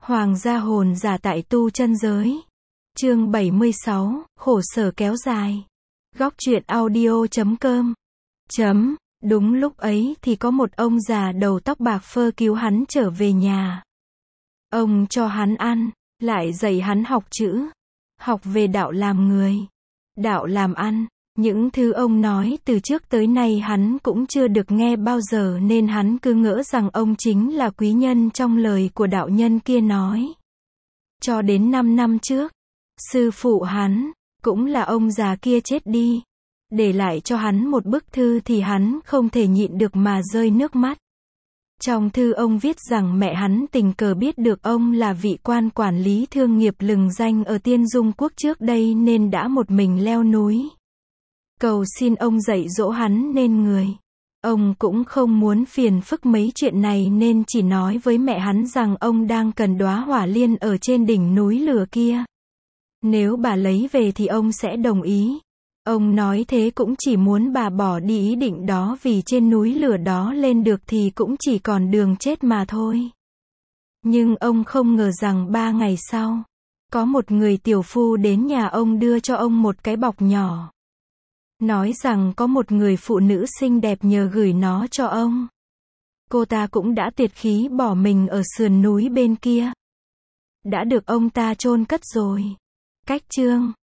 Hoàng gia hồn giả tại tu chân giới. Chương 76, khổ sở kéo dài. Góc truyện audio.com. Đúng lúc ấy thì có một ông già đầu tóc bạc phơ cứu hắn trở về nhà. Ông cho hắn ăn, lại dạy hắn học chữ, học về đạo làm người, đạo làm ăn. Những thứ ông nói từ trước tới nay hắn cũng chưa được nghe bao giờ nên hắn cứ ngỡ rằng ông chính là quý nhân trong lời của đạo nhân kia nói. Cho đến 5 năm trước, sư phụ hắn, cũng là ông già kia chết đi, để lại cho hắn một bức thư thì hắn không thể nhịn được mà rơi nước mắt. Trong thư ông viết rằng mẹ hắn tình cờ biết được ông là vị quan quản lý thương nghiệp lừng danh ở Tiên Dung Quốc trước đây nên đã một mình leo núi cầu xin ông dạy dỗ hắn nên người. Ông cũng không muốn phiền phức mấy chuyện này nên chỉ nói với mẹ hắn rằng ông đang cần đóa hỏa liên ở trên đỉnh núi lửa kia. Nếu bà lấy về thì ông sẽ đồng ý. Ông nói thế cũng chỉ muốn bà bỏ đi ý định đó vì trên núi lửa đó lên được thì cũng chỉ còn đường chết mà thôi. Nhưng ông không ngờ rằng 3 ngày sau, có một người tiểu phu đến nhà ông đưa cho ông một cái bọc nhỏ. Nói rằng có một người phụ nữ xinh đẹp nhờ gửi nó cho ông. Cô ta cũng đã tuyệt khí bỏ mình ở sườn núi bên kia. Đã được ông ta chôn cất rồi. Cách chương